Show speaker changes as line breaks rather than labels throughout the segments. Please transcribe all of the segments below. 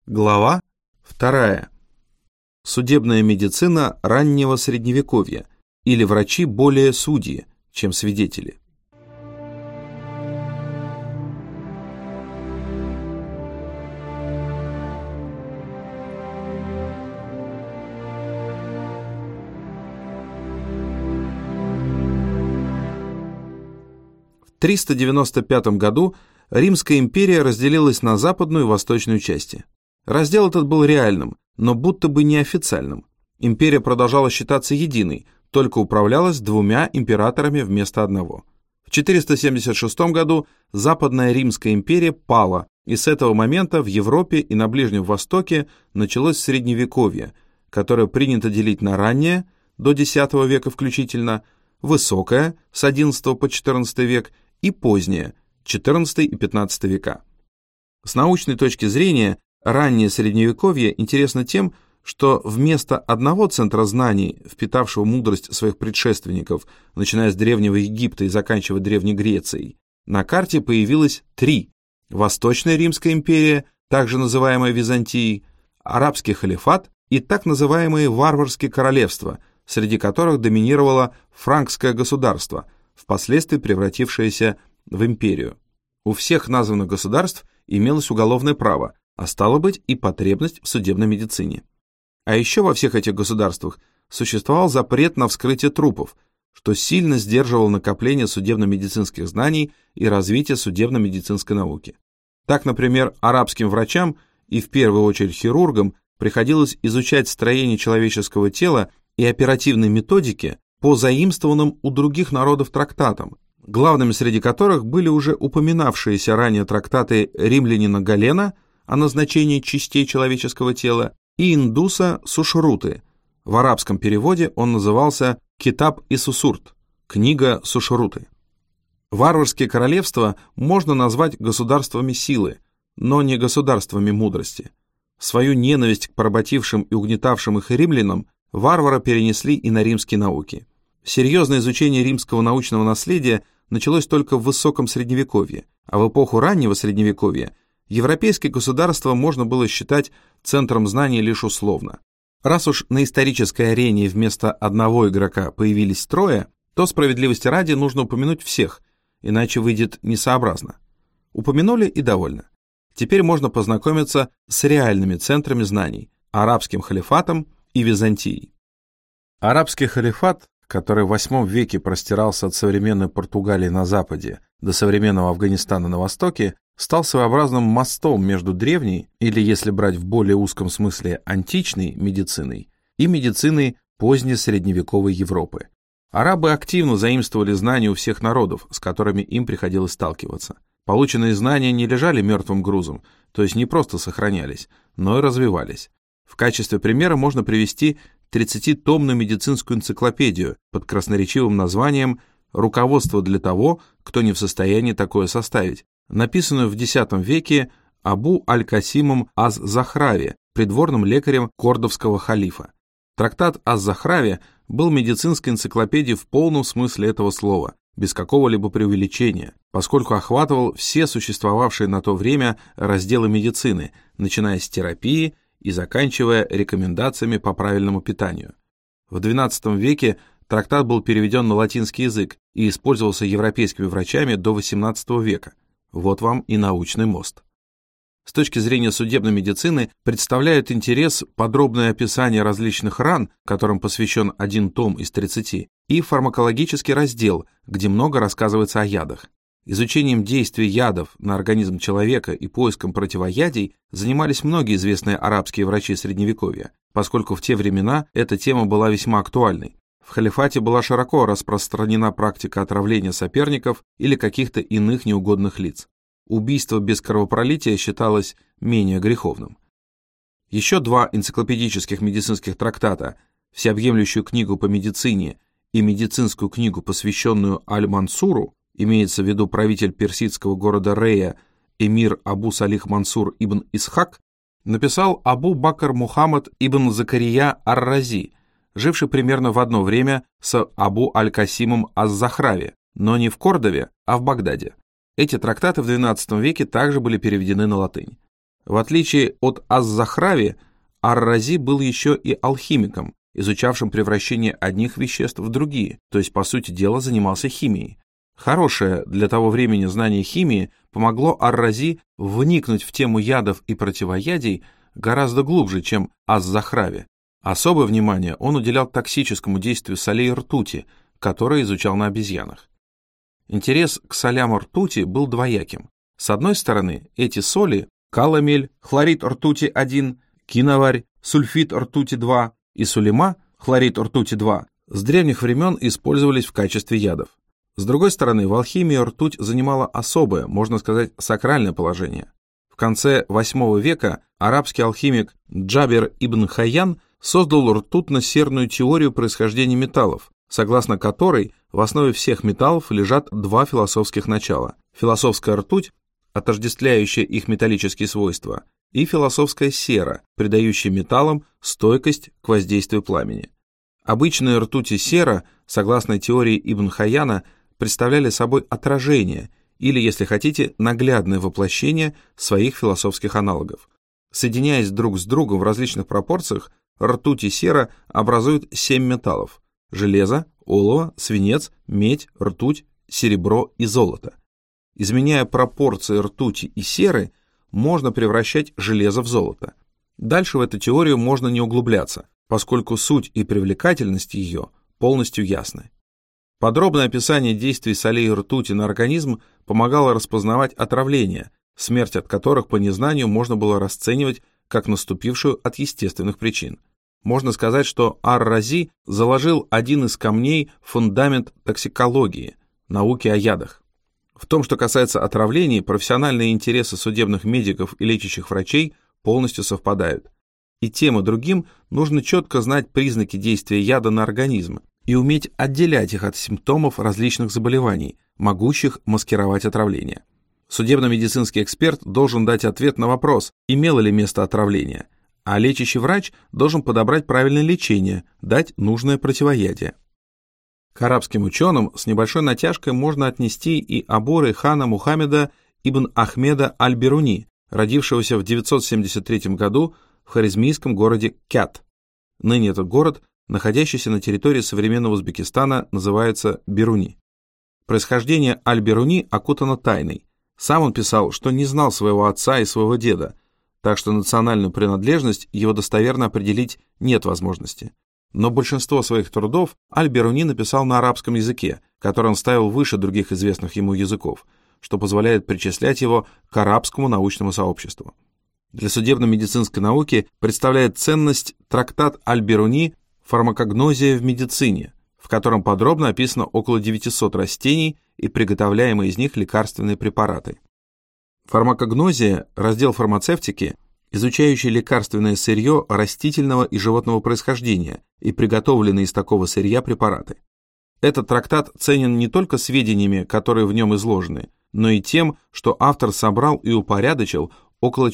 Глава 2. Судебная медицина раннего Средневековья, или врачи более судьи, чем свидетели. В 395 году Римская империя разделилась на западную и восточную части. Раздел этот был реальным, но будто бы неофициальным. Империя продолжала считаться единой, только управлялась двумя императорами вместо одного. В 476 году Западная Римская империя пала, и с этого момента в Европе и на Ближнем Востоке началось Средневековье, которое принято делить на раннее, до X века включительно, высокое, с XI по XIV век, и позднее, XIV и XV века. С научной точки зрения, раннее Средневековье интересно тем, что вместо одного центра знаний, впитавшего мудрость своих предшественников, начиная с Древнего Египта и заканчивая Древней Грецией, на карте появилось три: Восточная Римская империя, также называемая Византией, Арабский халифат и так называемые варварские королевства, среди которых доминировало франкское государство, впоследствии превратившееся в империю. У всех названных государств имелось уголовное право, а стало быть и потребность в судебной медицине. А еще во всех этих государствах существовал запрет на вскрытие трупов, что сильно сдерживало накопление судебно-медицинских знаний и развитие судебно-медицинской науки. Так, например, арабским врачам и в первую очередь хирургам приходилось изучать строение человеческого тела и оперативной методики по заимствованным у других народов трактатам, главными среди которых были уже упоминавшиеся ранее трактаты римлянина Галена о назначении частей человеческого тела и индуса Сушруты. В арабском переводе он назывался Китаб и Сусурт, книга Сушруты. Варварские королевства можно назвать государствами силы, но не государствами мудрости. Свою ненависть к поработившим и угнетавшим их римлянам варвары перенесли и на римские науки. Серьезное изучение римского научного наследия началось только в высоком Средневековье, а в эпоху раннего Средневековья европейские государства можно было считать центром знаний лишь условно. Раз уж на исторической арене вместо одного игрока появились трое, то справедливости ради нужно упомянуть всех, иначе выйдет несообразно. Упомянули и довольно. Теперь можно познакомиться с реальными центрами знаний – арабским халифатом и Византией. Арабский халифат, который в VIII веке простирался от современной Португалии на западе до современного Афганистана на востоке, стал своеобразным мостом между древней, или, если брать в более узком смысле, античной медициной, и медициной поздней средневековой Европы. Арабы активно заимствовали знания у всех народов, с которыми им приходилось сталкиваться. Полученные знания не лежали мертвым грузом, то есть не просто сохранялись, но и развивались. В качестве примера можно привести 30-томную медицинскую энциклопедию под красноречивым названием «Руководство для того, кто не в состоянии такое составить», написанную в X веке Абу аль-Касимом аз-Захрави, придворным лекарем кордовского халифа. Трактат аз-Захрави был медицинской энциклопедией в полном смысле этого слова, без какого-либо преувеличения, поскольку охватывал все существовавшие на то время разделы медицины, начиная с терапии и заканчивая рекомендациями по правильному питанию. В XII веке трактат был переведен на латинский язык и использовался европейскими врачами до XVIII века. Вот вам и научный мост. С точки зрения судебной медицины представляют интерес подробное описание различных ран, которым посвящен один том из 30, и фармакологический раздел, где много рассказывается о ядах. Изучением действий ядов на организм человека и поиском противоядий занимались многие известные арабские врачи Средневековья, поскольку в те времена эта тема была весьма актуальной. В халифате была широко распространена практика отравления соперников или каких-то иных неугодных лиц. Убийство без кровопролития считалось менее греховным. Еще два энциклопедических медицинских трактата, всеобъемлющую книгу по медицине и медицинскую книгу, посвященную Аль-Мансуру, имеется в виду правитель персидского города Рея, эмир Абу Салих Мансур ибн Исхак, написал Абу Бакр Мухаммад ибн Закария ар-Рази, живший примерно в одно время с Абу аль-Касимом аз-Захрави, но не в Кордове, а в Багдаде. Эти трактаты в XII веке также были переведены на латынь. В отличие от ас-Захрави, ар-Рази был еще и алхимиком, изучавшим превращение одних веществ в другие, то есть, по сути дела, занимался химией. Хорошее для того времени знание химии помогло ар-Рази вникнуть в тему ядов и противоядий гораздо глубже, чем ас-Захрави. Особое внимание он уделял токсическому действию солей ртути, которые изучал на обезьянах. Интерес к солям ртути был двояким. С одной стороны, эти соли – каламель, хлорид ртути-1, киноварь, сульфид ртути-2 и сулема, хлорид ртути-2, с древних времен использовались в качестве ядов. С другой стороны, в алхимии ртуть занимала особое, можно сказать, сакральное положение. В конце VIII века арабский алхимик Джабер ибн Хайян создал ртутно-серную теорию происхождения металлов, согласно которой в основе всех металлов лежат два философских начала – философская ртуть, отождествляющая их металлические свойства, и философская сера, придающая металлам стойкость к воздействию пламени. Обычная ртуть и сера, согласно теории Ибн Хайяна, представляли собой отражение или, если хотите, наглядное воплощение своих философских аналогов. Соединяясь друг с другом в различных пропорциях, ртуть и сера образуют 7 металлов – железо, олово, свинец, медь, ртуть, серебро и золото. Изменяя пропорции ртути и серы, можно превращать железо в золото. Дальше в эту теорию можно не углубляться, поскольку суть и привлекательность ее полностью ясны. Подробное описание действий солей ртути на организм помогало распознавать отравления, смерть от которых по незнанию можно было расценивать как наступившую от естественных причин. Можно сказать, что ар-Рази заложил один из камней в фундамент токсикологии, науки о ядах. В том, что касается отравлений, профессиональные интересы судебных медиков и лечащих врачей полностью совпадают. И тем и другим нужно четко знать признаки действия яда на организм и уметь отделять их от симптомов различных заболеваний, могущих маскировать отравление. Судебно-медицинский эксперт должен дать ответ на вопрос, имело ли место отравление, а лечащий врач должен подобрать правильное лечение, дать нужное противоядие. К арабским ученым с небольшой натяжкой можно отнести и Абу-Рейхана Мухаммеда ибн Ахмеда аль-Бируни, родившегося в 973 году в харизмийском городе Кят. Ныне этот город, находящийся на территории современного Узбекистана, называется Бируни. Происхождение аль-Бируни окутано тайной. Сам он писал, что не знал своего отца и своего деда, так что национальную принадлежность его достоверно определить нет возможности. Но большинство своих трудов аль-Бируни написал на арабском языке, который он ставил выше других известных ему языков, что позволяет причислять его к арабскому научному сообществу. Для судебно-медицинской науки представляет ценность трактат аль-Бируни «Фармакогнозия в медицине», в котором подробно описано около 900 растений и приготовляемые из них лекарственные препараты. Фармакогнозия – раздел фармацевтики, изучающий лекарственное сырье растительного и животного происхождения и приготовленные из такого сырья препараты. Этот трактат ценен не только сведениями, которые в нем изложены, но и тем, что автор собрал и упорядочил около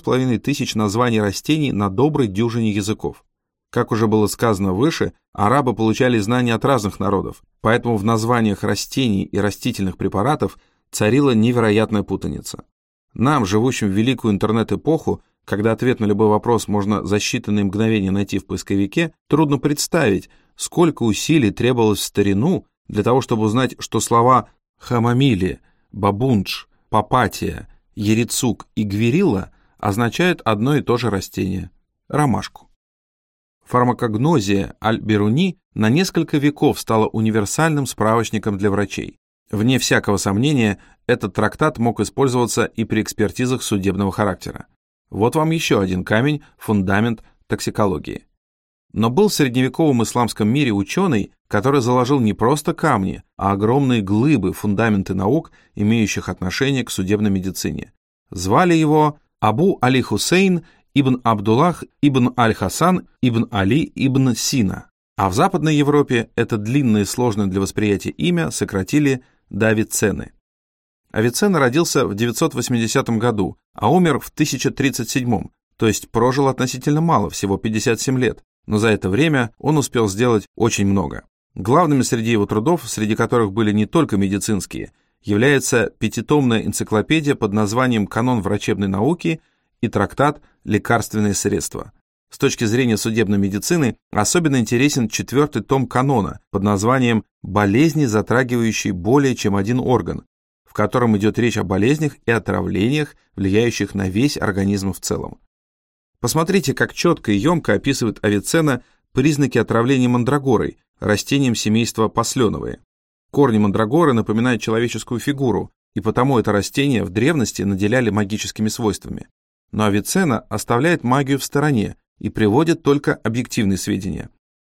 4500 названий растений на доброй дюжине языков. Как уже было сказано выше, арабы получали знания от разных народов, поэтому в названиях растений и растительных препаратов царила невероятная путаница. Нам, живущим в великую интернет-эпоху, когда ответ на любой вопрос можно за считанные мгновения найти в поисковике, трудно представить, сколько усилий требовалось в старину для того, чтобы узнать, что слова «хамамили», «бабундж», «папатия», «ерицук» и «гвирилла» означают одно и то же растение – ромашку. Фармакогнозия аль-Бируни на несколько веков стала универсальным справочником для врачей. Вне всякого сомнения, этот трактат мог использоваться и при экспертизах судебного характера. Вот вам еще один камень, фундамент токсикологии. Но был в средневековом исламском мире ученый, который заложил не просто камни, а огромные глыбы, фундаменты наук, имеющих отношение к судебной медицине. Звали его Абу Али Хусейн ибн Абдуллах ибн Аль-Хасан ибн Али ибн Сина. А в Западной Европе это длинное и сложное для восприятия имя сократили до Авиценны. Авиценна родился в 980 году, а умер в 1037, то есть прожил относительно мало, всего 57 лет, но за это время он успел сделать очень много. Главными среди его трудов, среди которых были не только медицинские, является пятитомная энциклопедия под названием «Канон врачебной науки» и трактат «Лекарственные средства». С точки зрения судебной медицины особенно интересен 4-й том канона под названием «Болезни, затрагивающие более чем один орган», в котором идет речь о болезнях и отравлениях, влияющих на весь организм в целом. Посмотрите, как четко и емко описывает Авиценна признаки отравления мандрагорой, растением семейства посленовые. Корни мандрагоры напоминают человеческую фигуру, и потому это растение в древности наделяли магическими свойствами. Но Авиценна оставляет магию в стороне и приводит только объективные сведения.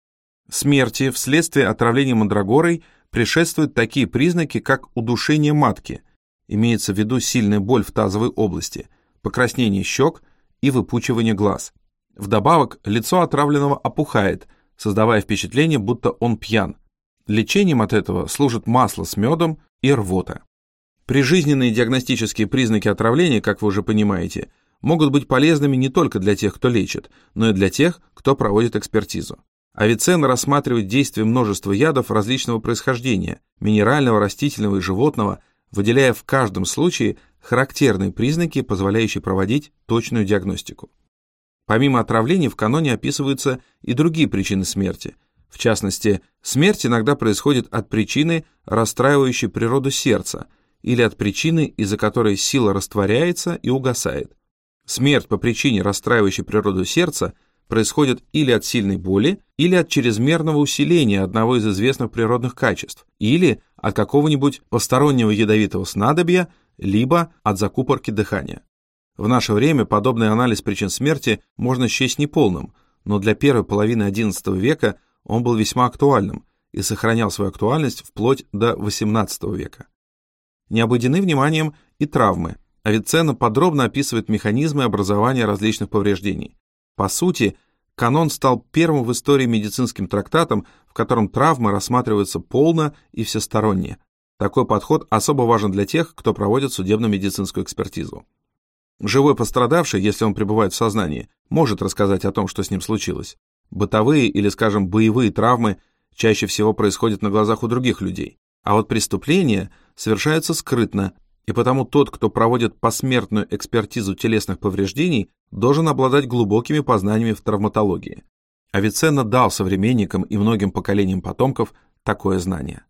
Смерти вследствие отравления мандрагорой предшествуют такие признаки, как удушение матки, имеется в виду сильная боль в тазовой области, покраснение щек и выпучивание глаз. Вдобавок, лицо отравленного опухает, создавая впечатление, будто он пьян. Лечением от этого служит масло с медом и рвота. Прижизненные диагностические признаки отравления, как вы уже понимаете, могут быть полезными не только для тех, кто лечит, но и для тех, кто проводит экспертизу. Авиценна рассматривает действие множества ядов различного происхождения, минерального, растительного и животного, выделяя в каждом случае характерные признаки, позволяющие проводить точную диагностику. Помимо отравлений в каноне описываются и другие причины смерти. В частности, смерть иногда происходит от причины, расстраивающей природу сердца, или от причины, из-за которой сила растворяется и угасает. Смерть по причине, расстраивающей природу сердца, происходит или от сильной боли, или от чрезмерного усиления одного из известных природных качеств, или от какого-нибудь постороннего ядовитого снадобья, либо от закупорки дыхания. В наше время подобный анализ причин смерти можно счесть неполным, но для первой половины XI века он был весьма актуальным и сохранял свою актуальность вплоть до XVIII века. Не обойдены вниманием и травмы. Авиценна подробно описывает механизмы образования различных повреждений. По сути, канон стал первым в истории медицинским трактатом, в котором травмы рассматриваются полно и всесторонне. Такой подход особо важен для тех, кто проводит судебно-медицинскую экспертизу. Живой пострадавший, если он пребывает в сознании, может рассказать о том, что с ним случилось. Бытовые или, скажем, боевые травмы чаще всего происходят на глазах у других людей, а вот преступления совершаются скрытно, и потому тот, кто проводит посмертную экспертизу телесных повреждений, должен обладать глубокими познаниями в травматологии. Авиценна дал современникам и многим поколениям потомков такое знание.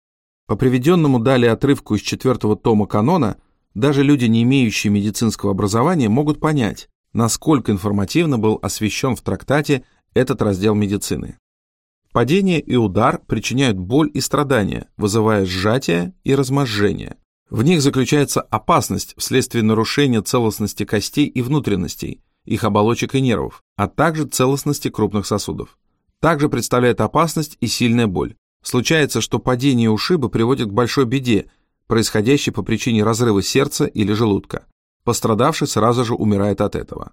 По приведенному далее отрывку из 4-го тома канона, даже люди, не имеющие медицинского образования, могут понять, насколько информативно был освещен в трактате этот раздел медицины. Падение и удар причиняют боль и страдания, вызывая сжатие и разможжение. В них заключается опасность вследствие нарушения целостности костей и внутренностей, их оболочек и нервов, а также целостности крупных сосудов. Также представляет опасность и сильная боль. Случается, что падение и ушибы приводят к большой беде, происходящей по причине разрыва сердца или желудка. Пострадавший сразу же умирает от этого.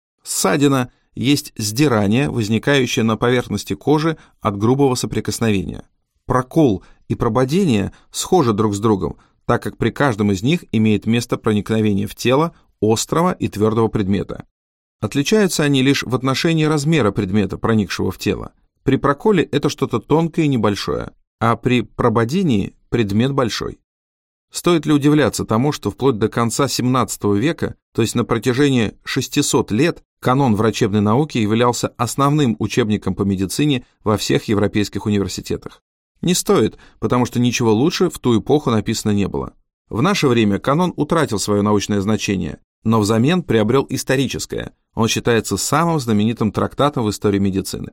Ссадина есть сдирание, возникающее на поверхности кожи от грубого соприкосновения. Прокол и прободение схожи друг с другом, так как при каждом из них имеет место проникновение в тело острого и твердого предмета. Отличаются они лишь в отношении размера предмета, проникшего в тело. При проколе это что-то тонкое и небольшое, а при прободении предмет большой. Стоит ли удивляться тому, что вплоть до конца XVII века, то есть на протяжении 600 лет, канон врачебной науки являлся основным учебником по медицине во всех европейских университетах? Не стоит, потому что ничего лучше в ту эпоху написано не было. В наше время канон утратил свое научное значение, но взамен приобрел историческое. Он считается самым знаменитым трактатом в истории медицины.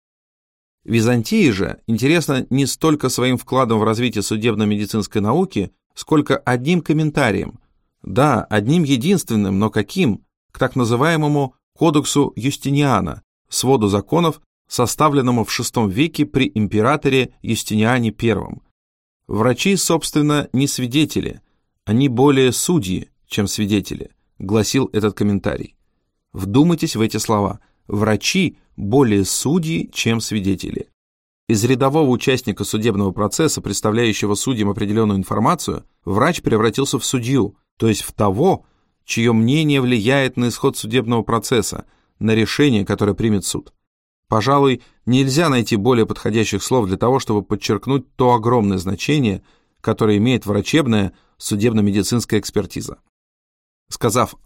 Византии же интересно не столько своим вкладом в развитие судебно-медицинской науки, сколько одним комментарием. Да, одним единственным, но каким? К так называемому Кодексу Юстиниана, своду законов, составленному в VI веке при императоре Юстиниане I. Врачи, собственно, не свидетели, они более судьи, чем свидетели, гласил этот комментарий. Вдумайтесь в эти слова. Врачи более судьи, чем свидетели. Из рядового участника судебного процесса, представляющего судьям определенную информацию, врач превратился в судью, то есть в того, чье мнение влияет на исход судебного процесса, на решение, которое примет суд. Пожалуй, нельзя найти более подходящих слов для того, чтобы подчеркнуть то огромное значение, которое имеет врачебная судебно-медицинская экспертиза. Сказав А,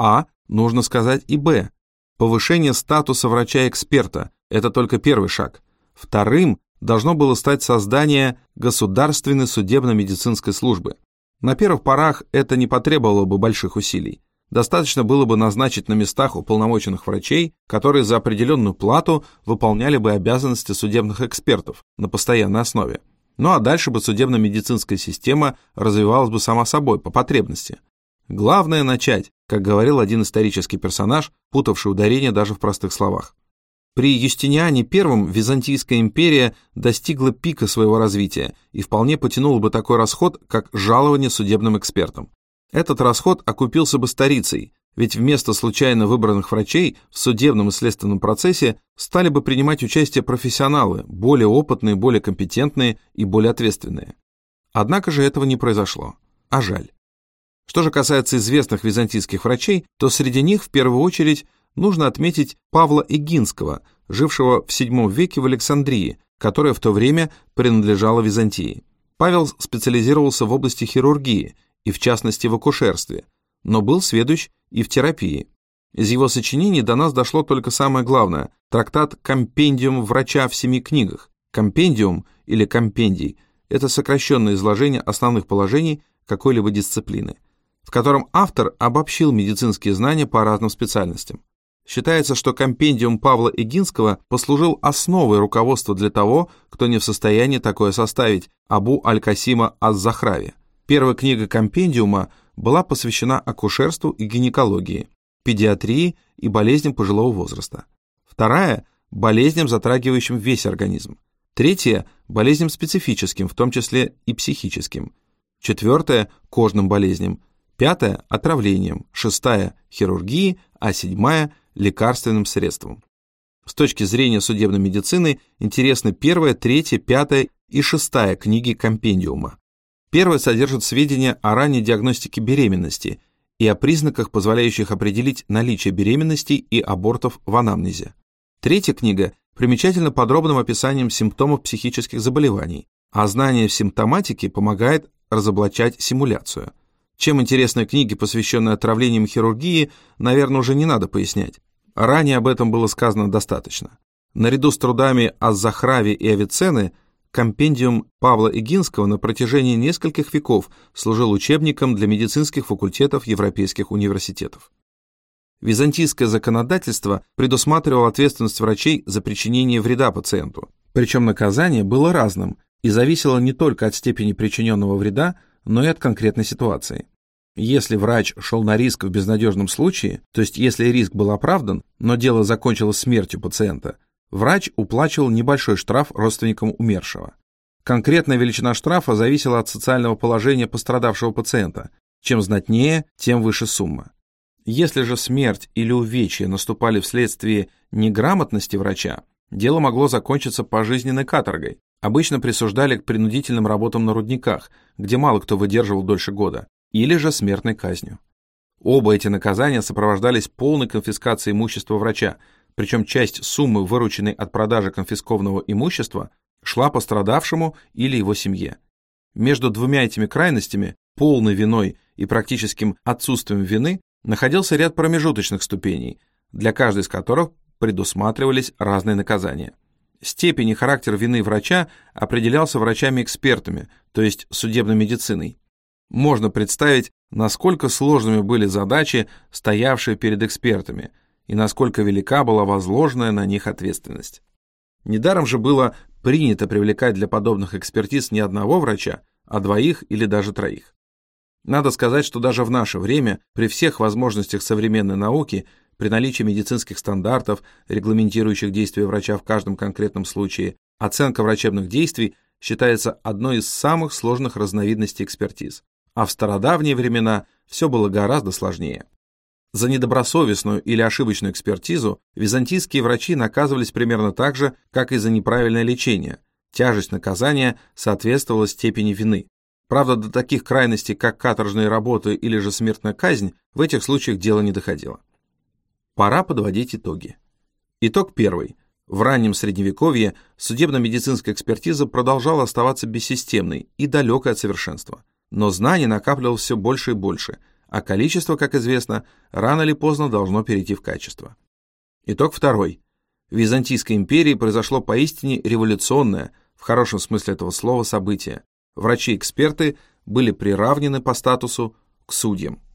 Нужно сказать и «Б». Повышение статуса врача-эксперта – это только первый шаг. Вторым должно было стать создание государственной судебно-медицинской службы. На первых порах это не потребовало бы больших усилий. Достаточно было бы назначить на местах уполномоченных врачей, которые за определенную плату выполняли бы обязанности судебных экспертов на постоянной основе. Ну а дальше бы судебно-медицинская система развивалась бы сама собой, по потребности. Главное начать, как говорил один исторический персонаж, путавший ударение даже в простых словах. При Юстиниане I Византийская империя достигла пика своего развития и вполне потянула бы такой расход, как жалование судебным экспертам. Этот расход окупился бы старицей, ведь вместо случайно выбранных врачей в судебном и следственном процессе стали бы принимать участие профессионалы, более опытные, более компетентные и более ответственные. Однако же этого не произошло. А жаль. Что же касается известных византийских врачей, то среди них в первую очередь нужно отметить Павла Эгинского, жившего в VII веке в Александрии, которая в то время принадлежала Византии. Павел специализировался в области хирургии, и в частности в акушерстве, но был сведущ и в терапии. Из его сочинений до нас дошло только самое главное – трактат «Компендиум врача в 7 книгах». Компендиум или компендий – это сокращенное изложение основных положений какой-либо дисциплины, в котором автор обобщил медицинские знания по разным специальностям. Считается, что компендиум Павла Эгинского послужил основой руководства для того, кто не в состоянии такое составить, Абу аль-Касима аз-Захрави. Первая книга компендиума была посвящена акушерству и гинекологии, педиатрии и болезням пожилого возраста. Вторая – болезням, затрагивающим весь организм. Третья – болезням специфическим, в том числе и психическим. Четвертая – кожным болезням. Пятая – отравлением. Шестая – хирургии, а седьмая – лекарственным средствам. С точки зрения судебной медицины интересны первая, третья, пятая и шестая книги компендиума. Первая содержит сведения о ранней диагностике беременности и о признаках, позволяющих определить наличие беременности и абортов в анамнезе. Третья книга примечательно подробным описанием симптомов психических заболеваний, а знание в симптоматике помогает разоблачать симуляцию. Чем интересны книги, посвященные отравлениям и хирургии, наверное, уже не надо пояснять. Ранее об этом было сказано достаточно. Наряду с трудами аз-Захрави и Авиценны, компендиум Павла Эгинского на протяжении нескольких веков служил учебником для медицинских факультетов европейских университетов. Византийское законодательство предусматривало ответственность врачей за причинение вреда пациенту. Причем наказание было разным и зависело не только от степени причиненного вреда, но и от конкретной ситуации. Если врач шел на риск в безнадежном случае, то есть если риск был оправдан, но дело закончилось смертью пациента, врач уплачивал небольшой штраф родственникам умершего. Конкретная величина штрафа зависела от социального положения пострадавшего пациента. Чем знатнее, тем выше сумма. Если же смерть или увечья наступали вследствие неграмотности врача, дело могло закончиться пожизненной каторгой. Обычно присуждали к принудительным работам на рудниках, где мало кто выдерживал дольше года, или же смертной казнью. Оба эти наказания сопровождались полной конфискацией имущества врача, причем часть суммы, вырученной от продажи конфискованного имущества, шла пострадавшему или его семье. Между двумя этими крайностями, полной виной и практическим отсутствием вины, находился ряд промежуточных ступеней, для каждой из которых предусматривались разные наказания. Степень и характер вины врача определялся врачами-экспертами, то есть судебной медициной. Можно представить, насколько сложными были задачи, стоявшие перед экспертами, и насколько велика была возложенная на них ответственность. Недаром же было принято привлекать для подобных экспертиз не одного врача, а двоих или даже троих. Надо сказать, что даже в наше время, при всех возможностях современной науки, при наличии медицинских стандартов, регламентирующих действия врача в каждом конкретном случае, оценка врачебных действий считается одной из самых сложных разновидностей экспертиз. А в стародавние времена все было гораздо сложнее. За недобросовестную или ошибочную экспертизу византийские врачи наказывались примерно так же, как и за неправильное лечение. Тяжесть наказания соответствовала степени вины. Правда, до таких крайностей, как каторжные работы или же смертная казнь, в этих случаях дело не доходило. Пора подводить итоги. Итог первый. В раннем Средневековье судебно-медицинская экспертиза продолжала оставаться бессистемной и далекой от совершенства. Но знаний накапливалось все больше и больше, а количество, как известно, рано или поздно должно перейти в качество. Итог второй. В Византийской империи произошло поистине революционное, в хорошем смысле этого слова, событие. Врачи-эксперты были приравнены по статусу к судьям.